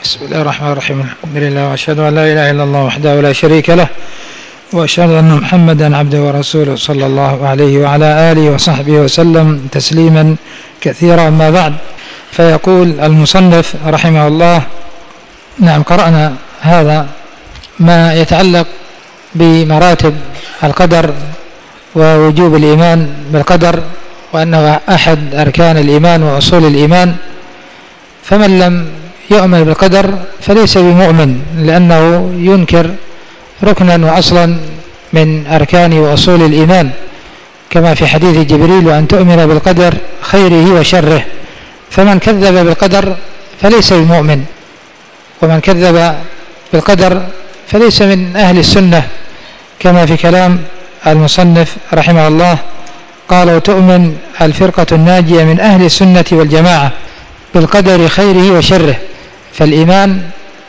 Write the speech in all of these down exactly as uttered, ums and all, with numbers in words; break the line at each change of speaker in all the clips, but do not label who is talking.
بسم الله الرحمن الرحيم. الحمد لله وأشهد أن لا إله إلا الله وحده لا شريك له، وأشهد أن محمدا عبده ورسوله صلى الله عليه وعلى آله وصحبه وسلم تسليما كثيرا. أما بعد، فيقول المصنف رحمه الله: نعم، قرأنا هذا ما يتعلق بمراتب القدر ووجوب الإيمان بالقدر، وأنه أحد أركان الإيمان وأصول الإيمان. فمن لم يؤمن بالقدر فليس بمؤمن، لأنه ينكر ركنا وأصلا من أركان وأصول الإيمان، كما في حديث جبريل: وأن تؤمن بالقدر خيره وشره. فمن كذب بالقدر فليس بمؤمن، ومن كذب بالقدر فليس من أهل السنة، كما في كلام المصنف رحمه الله: قال: وتؤمن الفرقة الناجية من أهل السنة والجماعة بالقدر خيره وشره. فالإيمان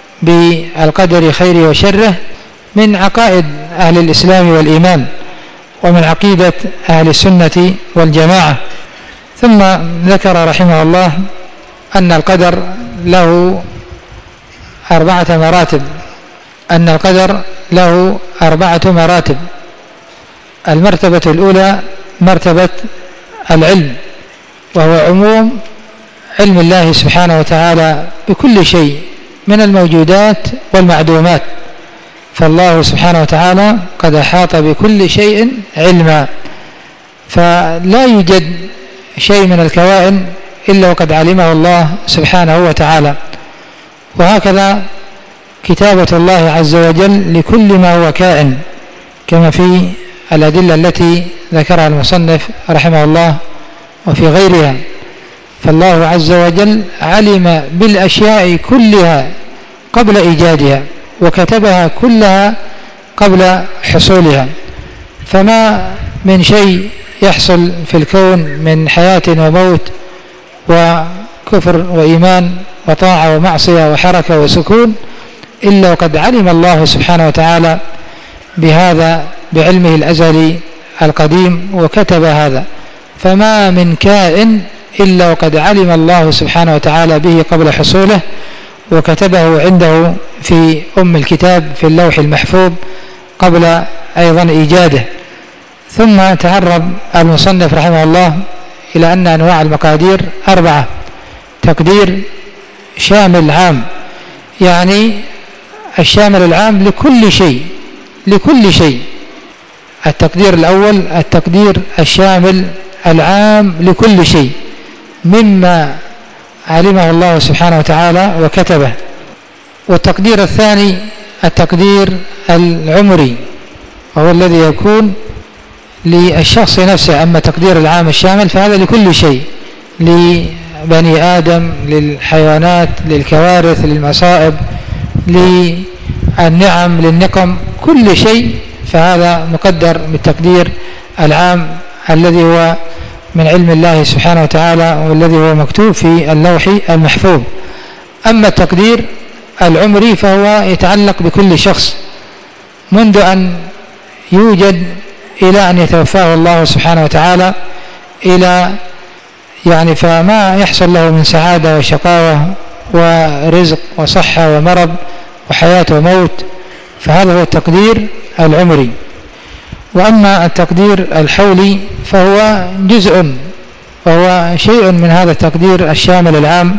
بالقدر خيره وشره من عقائد أهل الإسلام والإيمان، ومن عقيدة أهل السنة والجماعة. ثم ذكر رحمه الله أن القدر له أربعة مراتب أن القدر له أربعة مراتب. المرتبة الأولى مرتبة العلم، وهو عموم علم الله سبحانه وتعالى بكل شيء من الموجودات والمعدومات. فالله سبحانه وتعالى قد أحاط بكل شيء علما، فلا يوجد شيء من الكوائن إلا وقد علمه الله سبحانه وتعالى. وهكذا كتابة الله عز وجل لكل ما هو كائن، كما في الأدلة التي ذكرها المصنف رحمه الله وفي غيرها. فالله عز وجل علم بالأشياء كلها قبل إيجادها، وكتبها كلها قبل حصولها. فما من شيء يحصل في الكون من حياة وموت وكفر وإيمان وطاعة ومعصية وحركة وسكون إلا وقد علم الله سبحانه وتعالى بهذا بعلمه الأزلي القديم، وكتب هذا. فما من كائن إلا وقد علم الله سبحانه وتعالى به قبل حصوله، وكتبه عنده في أم الكتاب في اللوح المحفوظ قبل أيضا إيجاده. ثم تعرض المصنف رحمه الله إلى أن أنواع المقادير أربعة: تقدير شامل عام، يعني الشامل العام لكل شيء لكل شيء. التقدير الأول التقدير الشامل العام لكل شيء مما علمه الله سبحانه وتعالى وكتبه. والتقدير الثاني التقدير العمري، وهو الذي يكون للشخص نفسه. أما التقدير العام الشامل فهذا لكل شيء، لبني آدم، للحيوانات، للكوارث، للمصائب، للنعم، للنقم، كل شيء، فهذا مقدر بالتقدير العام الذي هو من علم الله سبحانه وتعالى، والذي هو مكتوب في اللوح المحفوظ. أما التقدير العمري فهو يتعلق بكل شخص منذ أن يوجد إلى أن يتوفاه الله سبحانه وتعالى، إلى يعني فما يحصل له من سعادة وشقاوة ورزق وصحة ومرض وحياة وموت، فهذا هو التقدير العمري. وأما التقدير الحولي فهو جزء وهو شيء من هذا التقدير الشامل العام.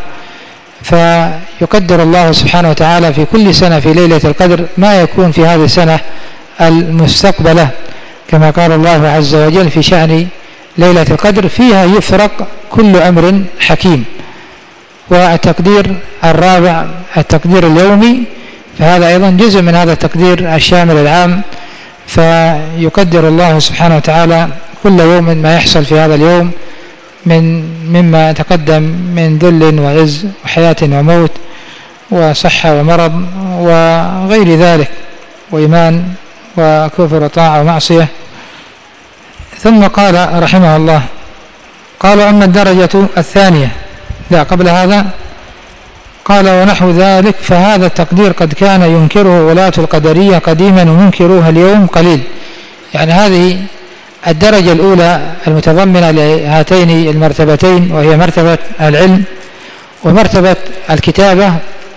فيقدر الله سبحانه وتعالى في كل سنة في ليلة القدر ما يكون في هذه السنة المستقبلة، كما قال الله عز وجل في شأن ليلة القدر: فيها يفرق كل أمر حكيم. والتقدير الرابع التقدير اليومي، فهذا أيضا جزء من هذا التقدير الشامل العام. فيقدر الله سبحانه وتعالى كل يوم ما يحصل في هذا اليوم من مما تقدم من ذل وعز وحياة وموت وصحة ومرض وغير ذلك، وإيمان وكفر وطاعة ومعصية. ثم قال رحمه الله: قالوا: أما الدرجة الثانية، لا قبل هذا قال: ونحو ذلك فهذا التقدير قد كان ينكره ولاة القدرية قديما ومنكروها اليوم قليل. يعني هذه الدرجة الأولى المتضمنة لهاتين المرتبتين، وهي مرتبة العلم ومرتبة الكتابة،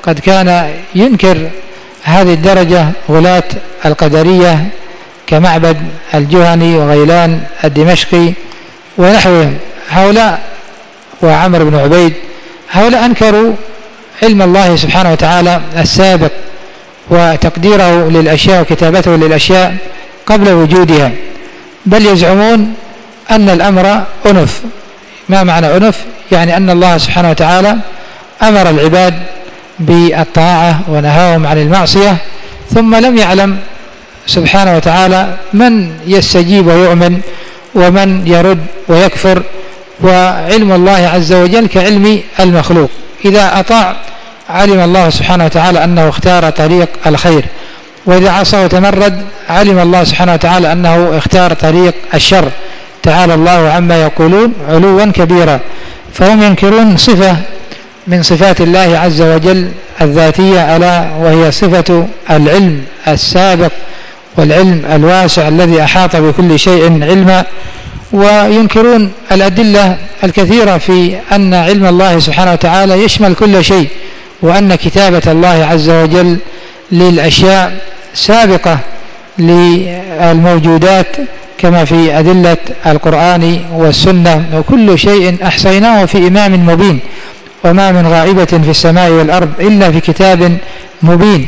قد كان ينكر هذه الدرجة غلاة القدرية كمعبد الجهني وغيلان الدمشقي ونحوهم. هؤلاء وعمر بن عبيد، هؤلاء أنكروا علم الله سبحانه وتعالى السابق وتقديره للأشياء وكتابته للأشياء قبل وجودها، بل يزعمون أن الأمر أنف. ما معنى أنف؟ يعني أن الله سبحانه وتعالى أمر العباد بالطاعة ونهاهم عن المعصية، ثم لم يعلم سبحانه وتعالى من يستجيب ويؤمن ومن يرد ويكفر. وعلم الله عز وجل كعلم المخلوق، إذا أطاع علم الله سبحانه وتعالى أنه اختار طريق الخير، وإذا عصى وتمرد علم الله سبحانه وتعالى أنه اختار طريق الشر. تعالى الله عما يقولون علوا كبيرا. فهم ينكرون صفة من صفات الله عز وجل الذاتية، ألا وهي صفة العلم السابق والعلم الواسع الذي أحاط بكل شيء علما. وينكرون الأدلة الكثيرة في أن علم الله سبحانه وتعالى يشمل كل شيء، وأن كتابة الله عز وجل للأشياء سابقة للموجودات كما في أدلة القرآن والسنة، وكل شيء أحصيناه في إمام مبين، وما من غائبة في السماء والأرض إلا في كتاب مبين،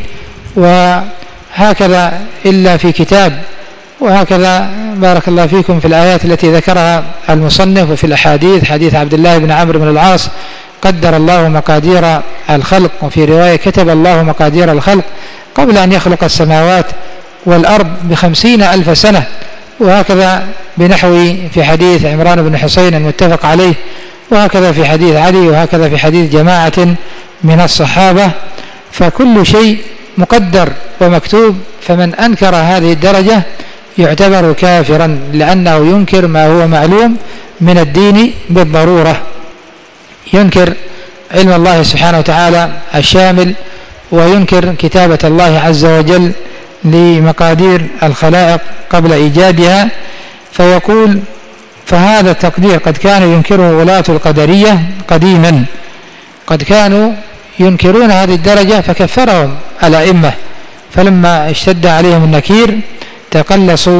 وهكذا إلا في كتاب. وهكذا بارك الله فيكم في الآيات التي ذكرها المصنف، وفي الأحاديث حديث عبد الله بن عمرو بن العاص قدر الله مقادير الخلق، وفي رواية كتب الله مقادير الخلق قبل أن يخلق السماوات والأرض بخمسين ألف سنة. وهكذا بنحو في حديث عمران بن حسين المتفق عليه، وهكذا في حديث علي، وهكذا في حديث جماعة من الصحابة. فكل شيء مقدر ومكتوب، فمن أنكر هذه الدرجة يعتبر كافرا، لأنه ينكر ما هو معلوم من الدين بالضرورة. ينكر علم الله سبحانه وتعالى الشامل، وينكر كتابة الله عز وجل لمقادير الخلائق قبل إيجادها. فيقول: فهذا التقدير قد كان ينكره ولاة القدرية قديما، قد كانوا ينكرون هذه الدرجة فكفرهم الأئمة، فلما اشتد عليهم النكير تقلصوا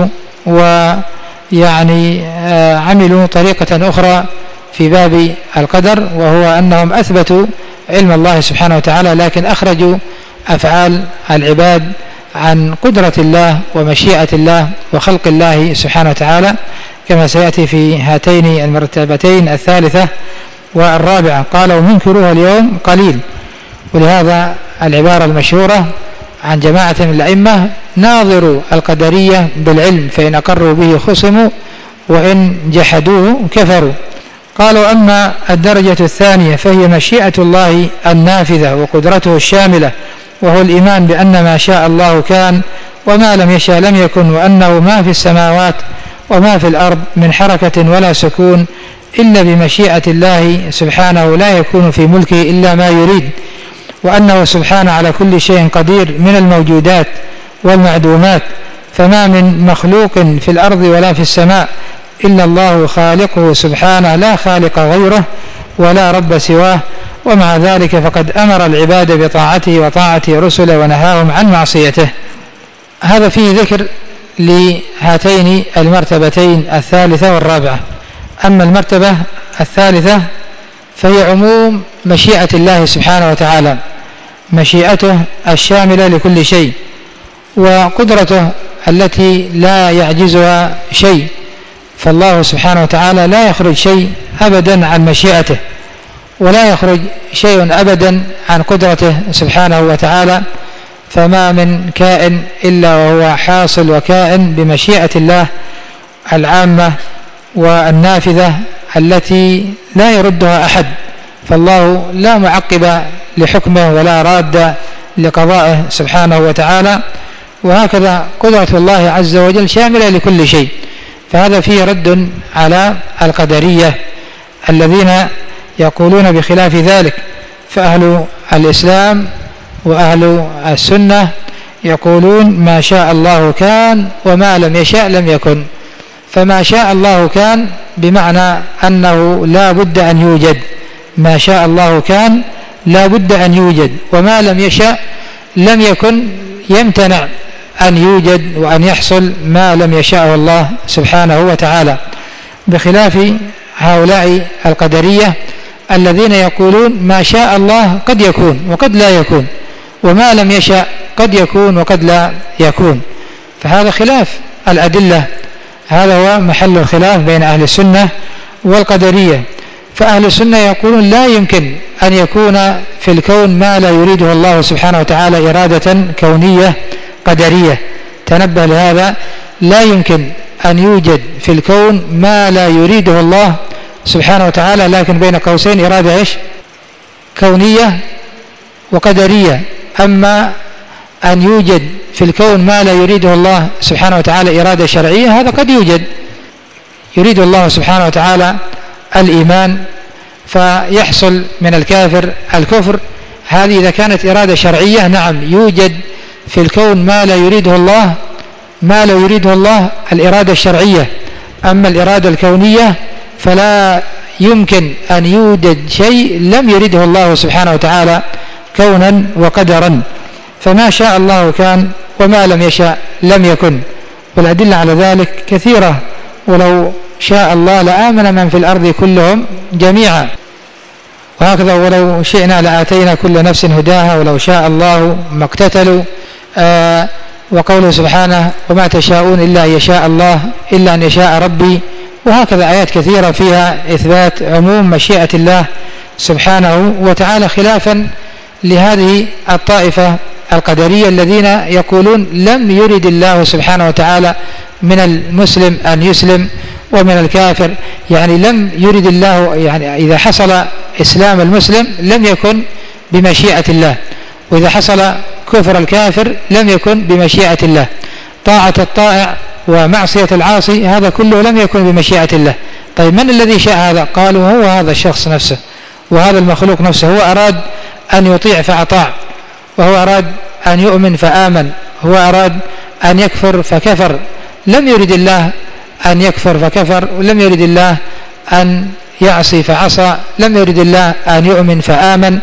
ويعني عملوا طريقة أخرى في باب القدر، وهو أنهم أثبتوا علم الله سبحانه وتعالى، لكن أخرجوا أفعال العباد عن قدرة الله ومشيئة الله وخلق الله سبحانه وتعالى، كما سيأتي في هاتين المرتبتين الثالثة والرابعة. قالوا منكروها اليوم قليل. ولهذا العبارة المشهورة عن جماعة من الأئمة: ناظروا القدرية بالعلم، فإن أقروا به خصموا وإن جحدوه كفروا. قالوا: أما الدرجة الثانية فهي مشيئة الله النافذة وقدرته الشاملة، وهو الإيمان بأن ما شاء الله كان وما لم يشاء لم يكن، وأنه ما في السماوات وما في الأرض من حركة ولا سكون إلا بمشيئة الله سبحانه، لا يكون في ملكه إلا ما يريد، وأنه سبحانه على كل شيء قدير من الموجودات والمعدومات، فما من مخلوق في الأرض ولا في السماء إلا الله خالقه سبحانه، لا خالق غيره ولا رب سواه. ومع ذلك فقد أمر العباد بطاعته وطاعة رسله ونهاهم عن معصيته. هذا فيه ذكر لهاتين المرتبتين الثالثة والرابعة. أما المرتبة الثالثة فهي عموم مشيئة الله سبحانه وتعالى، مشيئته الشاملة لكل شيء، وقدرته التي لا يعجزها شيء. فالله سبحانه وتعالى لا يخرج شيء أبدا عن مشيئته، ولا يخرج شيء أبدا عن قدرته سبحانه وتعالى. فما من كائن إلا وهو حاصل وكائن بمشيئة الله العامة والنافذة التي لا يردها أحد. فالله لا معقب لحكمه ولا راد لقضائه سبحانه وتعالى. وهكذا قدرة الله عز وجل شاملة لكل شيء. فهذا فيه رد على القدرية الذين يقولون بخلاف ذلك. فأهل الإسلام وأهل السنة يقولون ما شاء الله كان وما لم يشاء لم يكن. فما شاء الله كان بمعنى أنه لا بد أن يوجد، ما شاء الله كان لا بد أن يوجد، وما لم يشاء لم يكن، يمتنع أن يوجد وأن يحصل ما لم يشاءه الله سبحانه وتعالى، بخلاف هؤلاء القدرية الذين يقولون ما شاء الله قد يكون وقد لا يكون، وما لم يشاء قد يكون وقد لا يكون. فهذا خلاف الأدلة، هذا هو محل الخلاف بين أهل السنة والقدرية. فأهل السنة يقولون لا يمكن أن يكون في الكون ما لا يريده الله سبحانه وتعالى إرادة كونية قدرية. تنبه لهذا، لا يمكن أن يوجد في الكون ما لا يريده الله سبحانه وتعالى، لكن بين قوسين إرادة إيش؟ كونية وقدرية. أما أن يوجد في الكون ما لا يريده الله سبحانه وتعالى إرادة شرعية، هذا قد يوجد. يريد الله سبحانه وتعالى الإيمان فيحصل من الكافر الكفر، هذه إذا كانت إرادة شرعية نعم يوجد في الكون ما لا يريده الله، ما لا يريده الله الإرادة الشرعية. أما الإرادة الكونية فلا يمكن أن يوجد شيء لم يريده الله سبحانه وتعالى كونا وقدرا، فما شاء الله كان وما لم يشاء لم يكن، والأدلة على ذلك كثيرة. ولو شاء الله لآمن من في الأرض كلهم جميعا، وهكذا ولو شئنا لآتينا كل نفس هداها ولو شاء الله ما اقتتلوا. آه وقوله سبحانه وما تشاءون إلا أن يشاء الله إلا أن يشاء ربي، وهكذا آيات كثيرة فيها إثبات عموم مشيئة الله سبحانه وتعالى، خلافا لهذه الطائفة القدرية الذين يقولون لم يرد الله سبحانه وتعالى من المسلم أن يسلم ومن الكافر، يعني لم يرد الله، يعني إذا حصل إسلام المسلم لم يكن بمشيئة الله، وإذا حصل كفر الكافر لم يكن بمشيئة الله، طاعة الطائع ومعصية العاصي هذا كله لم يكن بمشيئة الله. طيب من الذي شاء هذا؟ قالوا هو هذا الشخص نفسه وهذا المخلوق نفسه، هو أراد أن يطيع فأطاع، وهو أراد أن يؤمن فآمن، هو أراد أن يكفر فكفر، لم يرد الله أن يكفر فكفر، ولم يرد الله أن يعصي فعصى، لم يرد الله أن يؤمن فآمن.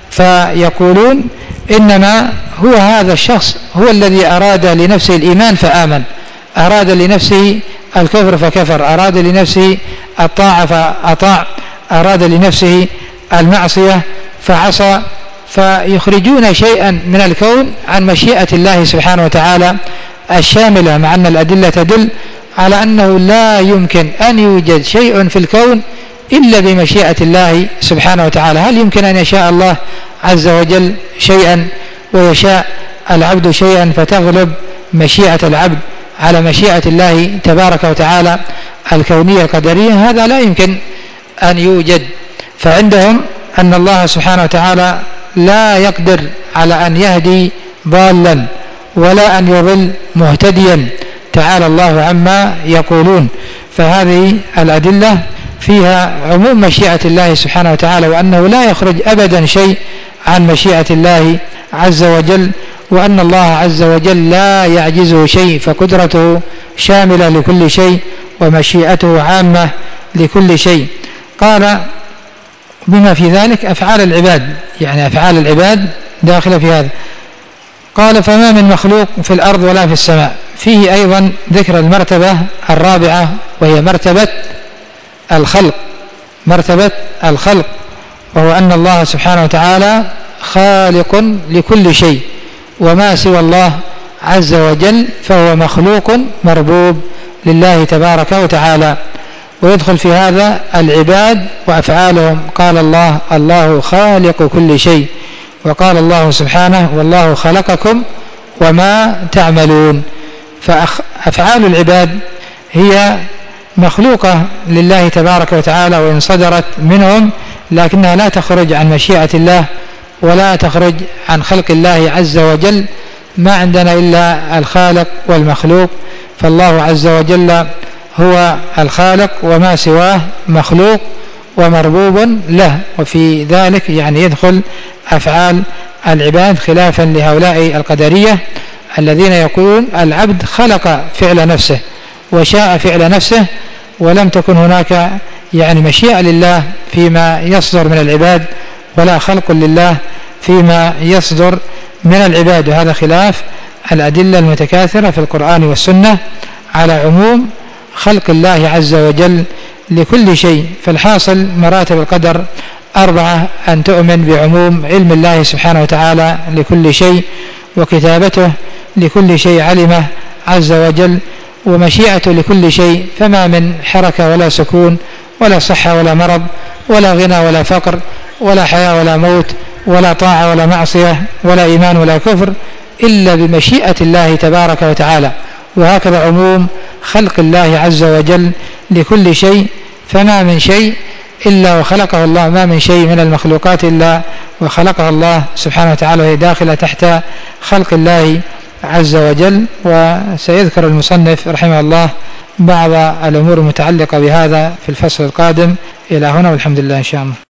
فيقولون إنما هو هذا الشخص هو الذي أراد لنفسه الإيمان فآمن، أراد لنفسه الكفر فكفر، أراد لنفسه الطاعة فأطاع، أراد لنفسه المعصية فعصى. فيخرجون شيئا من الكون عن مشيئة الله سبحانه وتعالى الشاملة، مع أن الأدلة تدل على أنه لا يمكن أن يوجد شيء في الكون إلا بمشيئة الله سبحانه وتعالى. هل يمكن أن يشاء الله عز وجل شيئا ويشاء العبد شيئا فتغلب مشيئة العبد على مشيئة الله تبارك وتعالى الكونية القدرية؟ هذا لا يمكن أن يوجد. فعندهم أن الله سبحانه وتعالى لا يقدر على أن يهدي ضالا ولا أن يضل مهتديا، تعالى الله عما يقولون. فهذه الأدلة فيها عموم مشيئة الله سبحانه وتعالى، وأنه لا يخرج أبدا شيء عن مشيئة الله عز وجل، وأن الله عز وجل لا يعجزه شيء، فقدرته شاملة لكل شيء ومشيئته عامة لكل شيء. قال بما في ذلك أفعال العباد، يعني أفعال العباد داخلة في هذا. قال فما من مخلوق في الأرض ولا في السماء. فيه أيضا ذكر المرتبة الرابعة وهي مرتبة الخلق، مرتبة الخلق، وهو أن الله سبحانه وتعالى خالق لكل شيء، وما سوى الله عز وجل فهو مخلوق مربوب لله تبارك وتعالى. ويدخل في هذا العباد وأفعالهم. قال الله الله خالق كل شيء، وقال الله سبحانه والله خلقكم وما تعملون. فأفعال العباد هي مخلوقة لله تبارك وتعالى، وإن صدرت منهم لكنها لا تخرج عن مشيئة الله ولا تخرج عن خلق الله عز وجل. ما عندنا إلا الخالق والمخلوق، فالله عز وجل هو الخالق وما سواه مخلوق ومربوب له. وفي ذلك يعني يدخل أفعال العباد، خلافا لهؤلاء القدرية الذين يقولون العبد خلق فعل نفسه وشاء فعل نفسه، ولم تكن هناك يعني مشيئة لله فيما يصدر من العباد ولا خلق لله فيما يصدر من العباد، وهذا خلاف الأدلة المتكاثرة في القرآن والسنة على عموم خلق الله عز وجل لكل شيء. فالحاصل مراتب القدر أربعة: أن تؤمن بعموم علم الله سبحانه وتعالى لكل شيء، وكتابته لكل شيء علمه عز وجل، ومشيئته لكل شيء، فما من حركة ولا سكون ولا صحة ولا مرض ولا غنى ولا فقر ولا حياة ولا موت ولا طاعة ولا معصية ولا إيمان ولا كفر إلا بمشيئة الله تبارك وتعالى. وهكذا عموم خلق الله عز وجل لكل شيء، فما من شيء إلا وخلقه الله، ما من شيء من المخلوقات إلا وخلقه الله سبحانه وتعالى، وهي داخلة تحت خلق الله عز وجل. وسيذكر المصنف رحمه الله بعض الأمور المتعلقة بهذا في الفصل القادم. إلى هنا والحمد لله إن شاء الله.